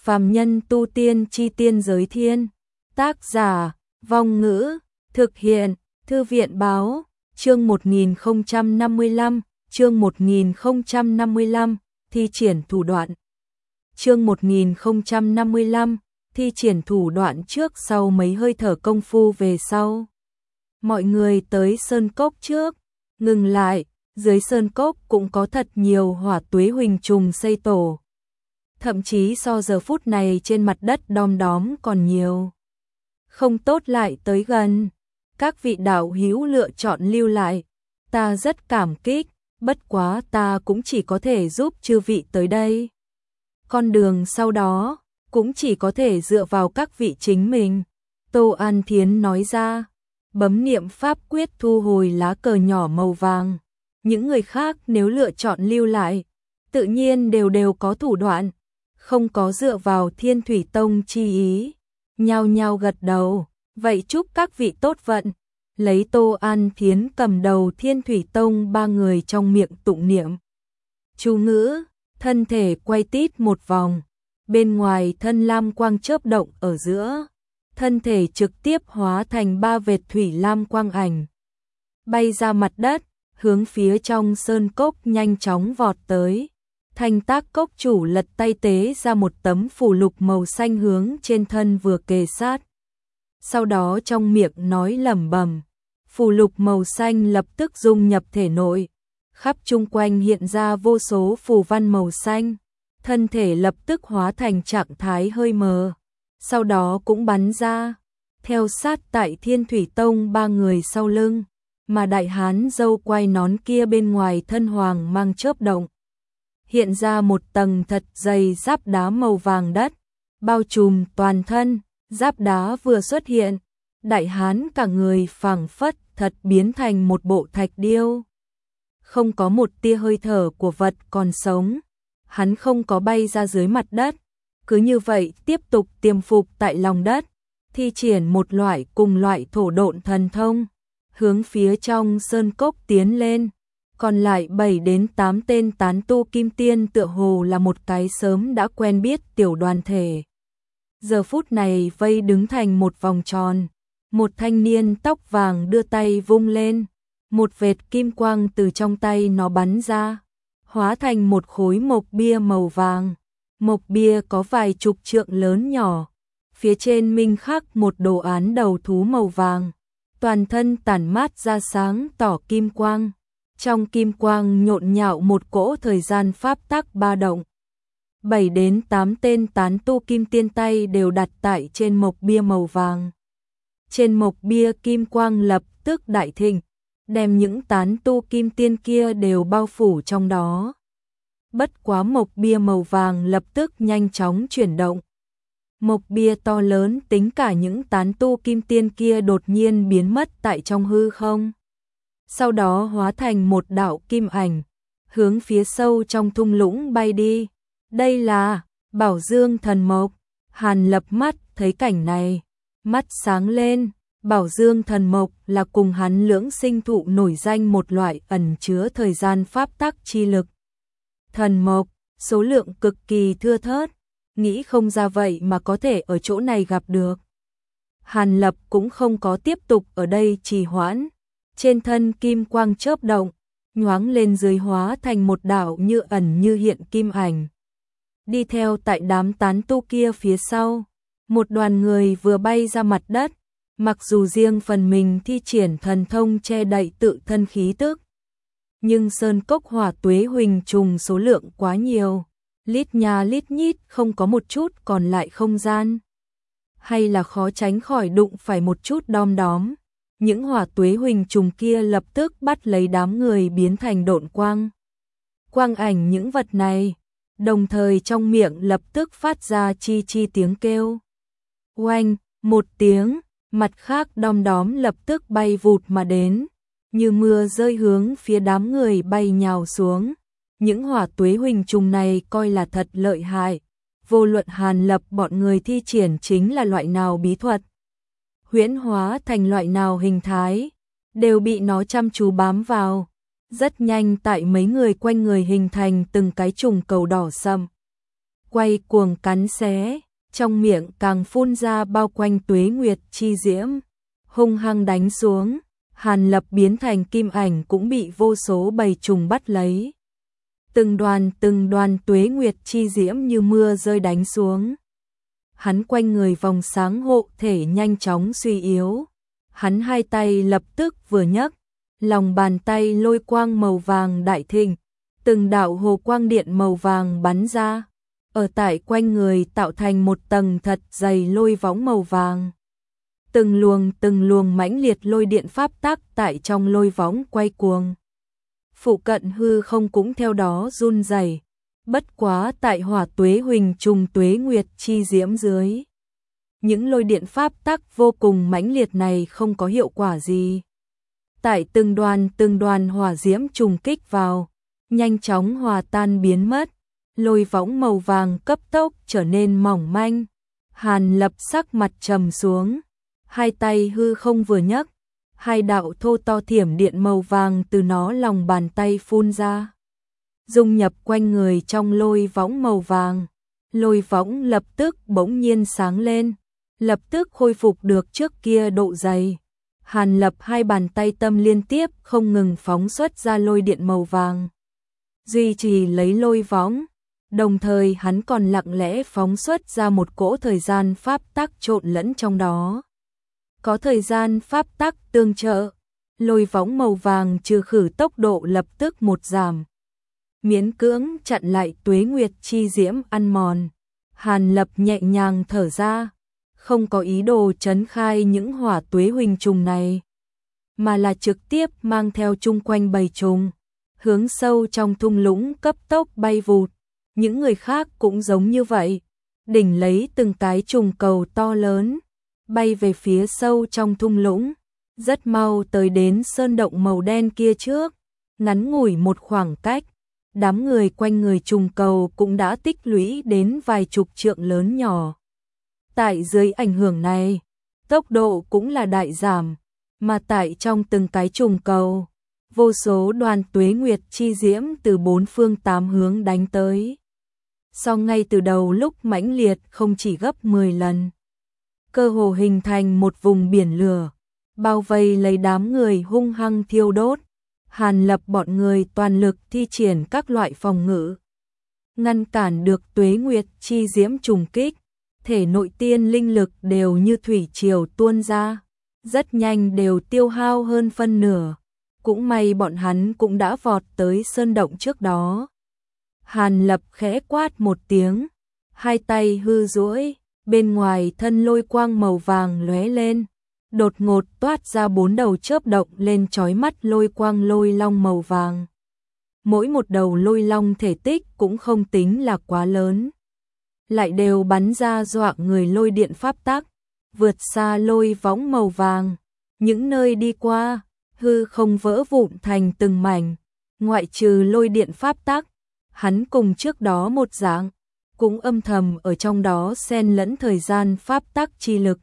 Phàm nhân tu tiên chi tiên giới thiên. Tác giả, Vong Ngữ, thực hiện, Thư viện báo, chương 1055, chương 1055, thi triển thủ đoạn. Chương 1055, thi triển thủ đoạn trước sau mấy hơi thở công phu về sau. Mọi người tới sơn cốc trước, ngừng lại, dưới sơn cốc cũng có thật nhiều hỏa tuế huỳnh trùng xây tổ. Thậm chí so giờ phút này trên mặt đất đom đóm còn nhiều. Không tốt lại tới gần. Các vị đạo hữu lựa chọn lưu lại. Ta rất cảm kích, bất quá ta cũng chỉ có thể giúp chư vị tới đây. Con đường sau đó, cũng chỉ có thể dựa vào các vị chính mình. Tô An Thiến nói ra, bấm niệm pháp quyết thu hồi lá cờ nhỏ màu vàng. Những người khác nếu lựa chọn lưu lại, tự nhiên đều có thủ đoạn, không có dựa vào Thiên Thủy Tông chi ý. Nhao nhao gật đầu, vậy chúc các vị tốt vận. Lấy Tô An Thiến cầm đầu Thiên Thủy Tông ba người trong miệng tụng niệm chú ngữ, thân thể quay tít một vòng, bên ngoài thân lam quang chớp động ở giữa, thân thể trực tiếp hóa thành ba vệt thủy lam quang ảnh, bay ra mặt đất, hướng phía trong sơn cốc nhanh chóng vọt tới. Thanh Tác cốc chủ lật tay tế ra một tấm phù lục màu xanh hướng trên thân vừa kề sát. Sau đó trong miệng nói lẩm bẩm, phù lục màu xanh lập tức dung nhập thể nội, khắp chung quanh hiện ra vô số phù văn màu xanh, thân thể lập tức hóa thành trạng thái hơi mờ, sau đó cũng bắn ra, theo sát tại Thiên Thủy Tông ba người sau lưng, mà đại hán râu quai nón kia bên ngoài thân hoàng mang chớp động. Hiện ra một tầng thật dày giáp đá màu vàng đất, bao trùm toàn thân, giáp đá vừa xuất hiện, đại hán cả người phảng phất thật biến thành một bộ thạch điêu. Không có một tia hơi thở của vật còn sống, hắn không có bay ra dưới mặt đất, cứ như vậy tiếp tục tiềm phục tại lòng đất, thi triển một loại cùng loại thổ độn thần thông, hướng phía trong sơn cốc tiến lên. Còn lại 7 đến 8 tên tán tu kim tiên tựa hồ là một cái sớm đã quen biết tiểu đoàn thể. Giờ phút này vây đứng thành một vòng tròn, một thanh niên tóc vàng đưa tay vung lên, một vệt kim quang từ trong tay nó bắn ra, hóa thành một khối mộc bia màu vàng. Mộc bia có vài chục trượng lớn nhỏ, phía trên minh khắc một đồ án đầu thú màu vàng, toàn thân tản mát ra sáng tỏ kim quang. Trong kim quang nhộn nhạo một cỗ thời gian pháp tắc ba động. 7 đến 8 tên tán tu kim tiên tay đều đặt tại trên mộc bia màu vàng. Trên mộc bia kim quang lập tức đại thịnh, đem những tán tu kim tiên kia đều bao phủ trong đó. Bất quá mộc bia màu vàng lập tức nhanh chóng chuyển động. Mộc bia to lớn tính cả những tán tu kim tiên kia đột nhiên biến mất tại trong hư không. Sau đó hóa thành một đạo kim ảnh, hướng phía sâu trong thung lũng bay đi. Đây là Bảo Dương thần mộc. Hàn Lập mắt thấy cảnh này, mắt sáng lên. Bảo Dương thần mộc là cùng hắn lưỡng sinh thụ nổi danh một loại ẩn chứa thời gian pháp tắc chi lực. Thần mộc, số lượng cực kỳ thưa thớt, nghĩ không ra vậy mà có thể ở chỗ này gặp được. Hàn Lập cũng không có tiếp tục ở đây trì hoãn. Trên thân kim quang chớp động, nhoáng lên dưới hóa thành một đạo như ẩn như hiện kim ảnh. Đi theo tại đám tán tu kia phía sau, một đoàn người vừa bay ra mặt đất, mặc dù riêng phần mình thi triển thần thông che đậy tự thân khí tức. Nhưng sơn cốc hỏa tuế huỳnh trùng số lượng quá nhiều, lít nha lít nhít không có một chút còn lại không gian. Hay là khó tránh khỏi đụng phải một chút đom đóm. Những hỏa tuế huỳnh trùng kia lập tức bắt lấy đám người biến thành độn quang. Quang ảnh những vật này, đồng thời trong miệng lập tức phát ra chi chi tiếng kêu. Oanh, một tiếng, mặt khác đom đóm lập tức bay vụt mà đến, như mưa rơi hướng phía đám người bay nhào xuống. Những hỏa tuế huỳnh trùng này coi là thật lợi hại, vô luận Hàn Lập bọn người thi triển chính là loại nào bí thuật, huyễn hóa thành loại nào hình thái, đều bị nó chăm chú bám vào. Rất nhanh tại mấy người quanh người hình thành từng cái trùng cầu đỏ sậm. quay cuồng cắn xé, trong miệng càng phun ra bao quanh tuế nguyệt chi diễm, hung hăng đánh xuống. Hàn Lập biến thành kim ảnh cũng bị vô số bầy trùng bắt lấy. Từng đoàn tuế nguyệt chi diễm như mưa rơi đánh xuống. Hắn quanh người vòng sáng hộ thể nhanh chóng suy yếu. Hắn hai tay lập tức vừa nhấc, lòng bàn tay lôi quang màu vàng đại thịnh, từng đạo hồ quang điện màu vàng bắn ra, ở tại quanh người tạo thành một tầng thật dày lôi võng màu vàng. Từng luồng mãnh liệt lôi điện pháp tắc tại trong lôi võng quay cuồng. Phụ cận hư không cũng theo đó run rẩy. Bất quá tại hỏa tuế huỳnh trùng tuế nguyệt chi diễm dưới, những lôi điện pháp tắc vô cùng mãnh liệt này không có hiệu quả gì. Tại từng đoàn hỏa diễm trùng kích vào, nhanh chóng hòa tan biến mất, lôi võng màu vàng cấp tốc trở nên mỏng manh. Hàn Lập sắc mặt trầm xuống, hai tay hư không vừa nhấc, hai đạo thô to thiểm điện màu vàng từ nó lòng bàn tay phun ra, dung nhập quanh người trong lôi võng màu vàng. Lôi võng lập tức bỗng nhiên sáng lên, lập tức khôi phục được trước kia độ dày. Hàn Lập hai bàn tay tâm liên tiếp không ngừng phóng xuất ra lôi điện màu vàng, duy trì lấy lôi võng, đồng thời hắn còn lặng lẽ phóng xuất ra một cỗ thời gian pháp tắc trộn lẫn trong đó. Có thời gian pháp tắc tương trợ, lôi võng màu vàng trừ khử tốc độ lập tức một giảm, miễn cưỡng chặn lại tuế nguyệt chi diễm ăn mòn. Hàn Lập nhẹ nhàng thở ra, không có ý đồ trấn khai những hỏa tuế huỳnh trùng này, mà là trực tiếp mang theo chung quanh bầy trùng, hướng sâu trong thung lũng cấp tốc bay vụt. Những người khác cũng giống như vậy, đỉnh lấy từng cái trùng cầu to lớn, bay về phía sâu trong thung lũng, rất mau tới đến sơn động màu đen kia trước. Ngắn ngủi một khoảng cách, đám người quanh người trùng cầu cũng đã tích lũy đến vài chục trượng lớn nhỏ. Tại dưới ảnh hưởng này, tốc độ cũng là đại giảm, mà tại trong từng cái trùng cầu, vô số đoàn tuế nguyệt chi diễm từ bốn phương tám hướng đánh tới. So ngay từ đầu lúc mãnh liệt không chỉ gấp 10 lần, cơ hồ hình thành một vùng biển lửa, bao vây lấy đám người hung hăng thiêu đốt. Hàn Lập bọn người toàn lực thi triển các loại phòng ngự, ngăn cản được tuế nguyệt chi diễm trùng kích. Thể nội tiên linh lực đều như thủy triều tuôn ra, rất nhanh đều tiêu hao hơn phân nửa. Cũng may bọn hắn cũng đã vọt tới sơn động trước đó. Hàn Lập khẽ quát một tiếng, hai tay hư duỗi, bên ngoài thân lôi quang màu vàng lóe lên, đột ngột toát ra 4 đầu chớp động lên chói mắt lôi quang lôi long màu vàng. Mỗi một đầu lôi long thể tích cũng không tính là quá lớn, lại đều bắn ra dọa người lôi điện pháp tắc, vượt xa lôi võng màu vàng. Những nơi đi qua, hư không vỡ vụn thành từng mảnh, ngoại trừ lôi điện pháp tắc, hắn cùng trước đó một dạng, cũng âm thầm ở trong đó xen lẫn thời gian pháp tắc chi lực.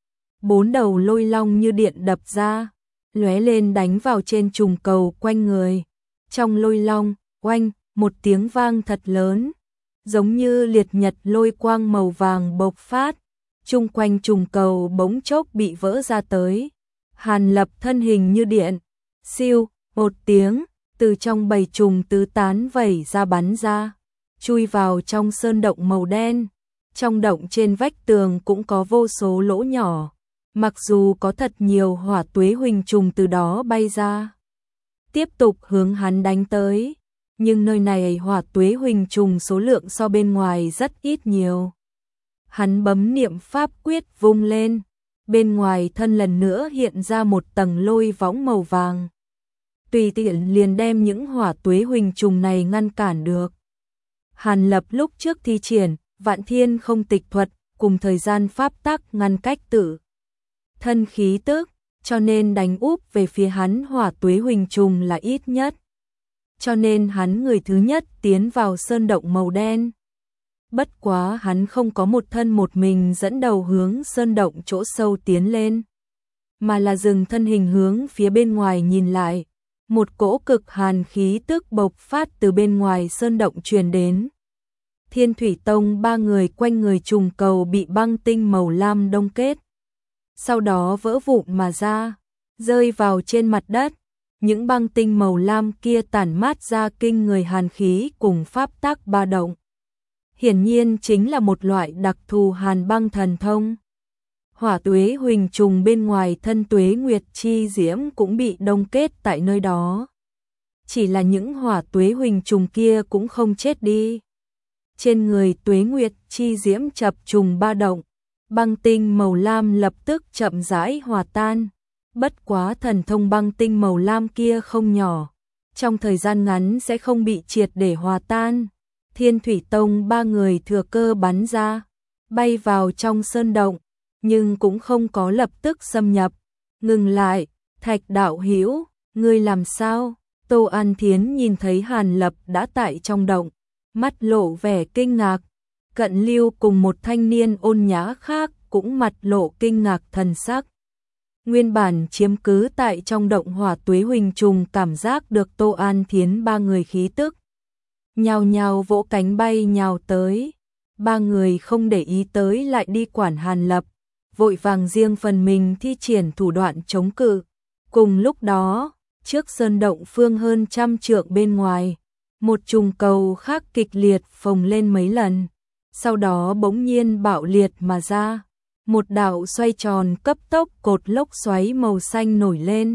4 đầu lôi long như điện đập ra, lóe lên đánh vào trên trùng cầu quanh người. Trong lôi long, oanh, một tiếng vang thật lớn, giống như liệt nhật lôi quang màu vàng bộc phát, chung quanh trùng cầu bỗng chốc bị vỡ ra tới. Hàn Lập thân hình như điện, siêu, một tiếng, từ trong bầy trùng tứ tán vẩy ra bắn ra, chui vào trong sơn động màu đen. Trong động trên vách tường cũng có vô số lỗ nhỏ, mặc dù có thật nhiều hỏa tuế huỳnh trùng từ đó bay ra, tiếp tục hướng hắn đánh tới, nhưng nơi này hỏa tuế huỳnh trùng số lượng so bên ngoài rất ít nhiều. Hắn bấm niệm pháp quyết vung lên, bên ngoài thân lần nữa hiện ra một tầng lôi võng màu vàng, tùy tiện liền đem những hỏa tuế huỳnh trùng này ngăn cản được. Hàn Lập lúc trước thi triển Vạn Thiên Không Tịch Thuật cùng thời gian pháp tắc ngăn cách tự thân khí tức, cho nên đánh úp về phía hắn hỏa tuế huỳnh trùng là ít nhất. Cho nên hắn người thứ nhất tiến vào sơn động màu đen. Bất quá hắn không có một thân một mình dẫn đầu hướng sơn động chỗ sâu tiến lên, mà là dừng thân hình hướng phía bên ngoài nhìn lại. Một cỗ cực hàn khí tức bộc phát từ bên ngoài sơn động truyền đến. Thiên Thủy Tông ba người quanh người trùng cầu bị băng tinh màu lam đông kết. Sau đó vỡ vụn mà ra, rơi vào trên mặt đất. Những băng tinh màu lam kia tản mát ra kinh người hàn khí cùng pháp tắc ba động. Hiển nhiên chính là một loại đặc thù hàn băng thần thông. Hỏa tuế huỳnh trùng bên ngoài thân tuế nguyệt chi diễm cũng bị đông kết tại nơi đó. Chỉ là những hỏa tuế huỳnh trùng kia cũng không chết đi. Trên người tuế nguyệt chi diễm chập trùng ba động, băng tinh màu lam lập tức chậm rãi hòa tan. Bất quá thần thông băng tinh màu lam kia không nhỏ, trong thời gian ngắn sẽ không bị triệt để hòa tan. Thiên Thủy Tông ba người thừa cơ bắn ra, bay vào trong sơn động, nhưng cũng không có lập tức xâm nhập. Ngừng lại, Thạch đạo hữu, ngươi làm sao? Tô An Thiến nhìn thấy Hàn Lập đã tại trong động, mắt lộ vẻ kinh ngạc. Cận Lưu cùng một thanh niên ôn nhã khác cũng mặt lộ kinh ngạc thần sắc. Nguyên bản chiếm cứ tại trong động hỏa tuế huỳnh trùng cảm giác được Tô An Thiến ba người khí tức. Nhào nhào vỗ cánh bay nhào tới. Ba người không để ý tới lại đi quản Hàn Lập, vội vàng riêng phần mình thi triển thủ đoạn chống cự. Cùng lúc đó, trước sơn động phương hơn 100 trượng bên ngoài, một trùng cầu khác kịch liệt phồng lên mấy lần, sau đó bỗng nhiên bạo liệt mà ra. Một đạo xoay tròn cấp tốc cột lốc xoáy màu xanh nổi lên,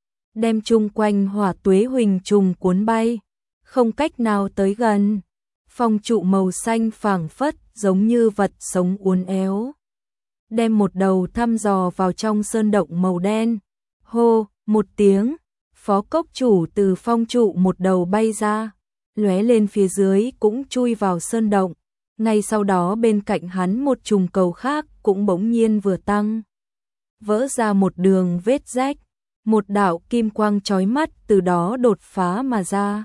đem chung quanh hỏa tuế huỳnh trùng cuốn bay, không cách nào tới gần. Phong trụ màu xanh phảng phất giống như vật sống uốn éo, đem một đầu thăm dò vào trong sơn động màu đen. Hô, một tiếng, phó cốc chủ từ phong trụ một đầu bay ra, lóe lên phía dưới cũng chui vào sơn động. Ngay sau đó bên cạnh hắn một trùng cầu khác cũng bỗng nhiên vừa tăng, vỡ ra một đường vết rách, một đạo kim quang chói mắt từ đó đột phá mà ra,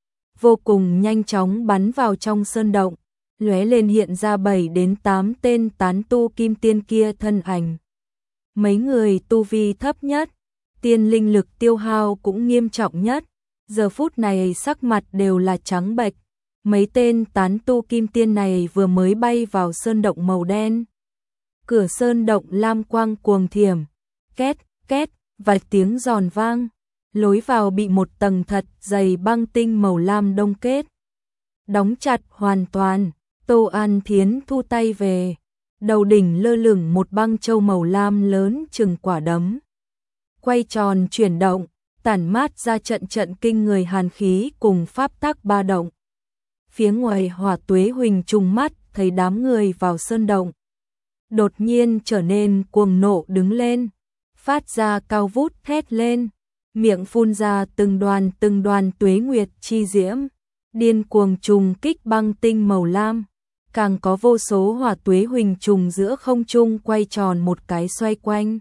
vô cùng nhanh chóng bắn vào trong sơn động, lóe lên hiện ra 7 đến 8 tên tán tu kim tiên kia thân ảnh. Mấy người tu vi thấp nhất, tiên linh lực tiêu hao cũng nghiêm trọng nhất, giờ phút này sắc mặt đều là trắng bệch. Mấy tên tán tu kim tiên này vừa mới bay vào sơn động màu đen. Cửa sơn động lam quang cuồng thiểm, két, két, vài tiếng giòn vang. Lối vào bị một tầng thật dày băng tinh màu lam đông kết, đóng chặt hoàn toàn. Tô An Thiến thu tay về, đầu đỉnh lơ lửng một băng châu màu lam lớn chừng quả đấm, quay tròn chuyển động, tản mát ra trận trận kinh người hàn khí cùng pháp tắc ba động. Phía ngoài hỏa tuế huỳnh trùng mắt thấy đám người vào sơn động, đột nhiên trở nên cuồng nộ đứng lên, phát ra cao vút thét lên, miệng phun ra từng đoàn tuế nguyệt chi diễm, điên cuồng trùng kích băng tinh màu lam. Càng có vô số hỏa tuế huỳnh trùng giữa không trung quay tròn một cái xoay quanh,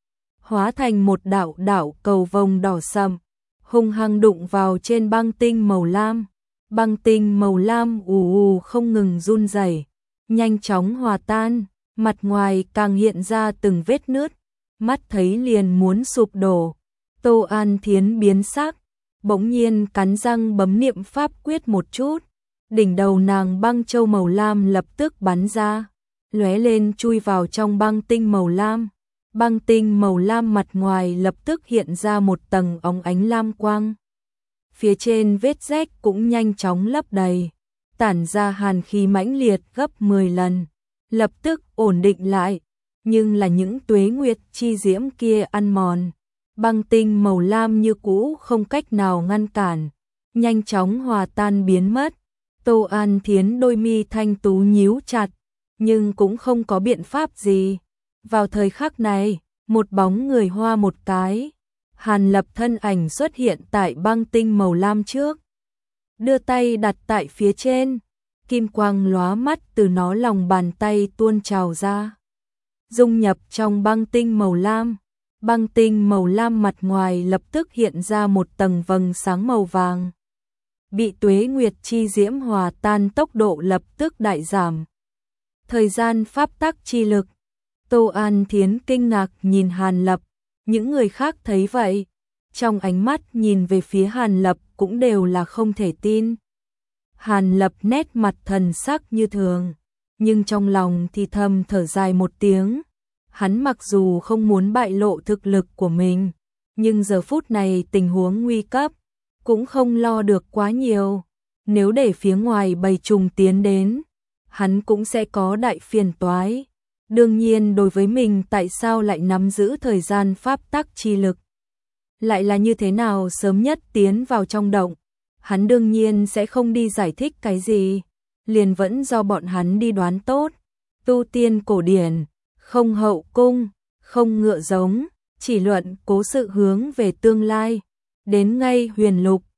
hóa thành một đạo đạo cầu vồng đỏ sậm, hung hăng đụng vào trên băng tinh màu lam. Băng tinh màu lam ù ù không ngừng run rẩy, nhanh chóng hòa tan, mặt ngoài càng hiện ra từng vết nứt, mắt thấy liền muốn sụp đổ. Tô An Thiến biến sắc, bỗng nhiên cắn răng bấm niệm pháp quyết một chút, đỉnh đầu nàng băng châu màu lam lập tức bắn ra, lóe lên chui vào trong băng tinh màu lam. Băng tinh màu lam mặt ngoài lập tức hiện ra một tầng óng ánh lam quang. Phía trên vết rách cũng nhanh chóng lấp đầy, tản ra hàn khí mãnh liệt gấp 10 lần, lập tức ổn định lại, nhưng là những tuế nguyệt chi diễm kia ăn mòn, băng tinh màu lam như cũ không cách nào ngăn cản, nhanh chóng hòa tan biến mất. Tô An Thiến đôi mi thanh tú nhíu chặt, nhưng cũng không có biện pháp gì. Vào thời khắc này, một bóng người hoa một cái, Hàn Lập thân ảnh xuất hiện tại băng tinh màu lam trước, đưa tay đặt tại phía trên, kim quang lóa mắt từ nó lòng bàn tay tuôn trào ra, dung nhập trong băng tinh màu lam. Băng tinh màu lam mặt ngoài lập tức hiện ra một tầng vầng sáng màu vàng, bị tuế nguyệt chi diễm hòa tan tốc độ lập tức đại giảm. Thời gian pháp tắc chi lực. Tô An Thiến kinh ngạc nhìn Hàn Lập, những người khác thấy vậy, trong ánh mắt nhìn về phía Hàn Lập cũng đều là không thể tin. Hàn Lập nét mặt thần sắc như thường, nhưng trong lòng thì thầm thở dài một tiếng. Hắn mặc dù không muốn bại lộ thực lực của mình, nhưng giờ phút này tình huống nguy cấp, cũng không lo được quá nhiều. Nếu để phía ngoài bầy trùng tiến đến, hắn cũng sẽ có đại phiền toái. Đương nhiên đối với mình tại sao lại nắm giữ thời gian pháp tắc chi lực, lại là như thế nào sớm nhất tiến vào trong động, hắn đương nhiên sẽ không đi giải thích cái gì, liền vẫn do bọn hắn đi đoán tốt. Tu tiên cổ điển, không hậu cung, không ngựa giống, chỉ luận cố sự hướng về tương lai. Đến ngay huyền lục,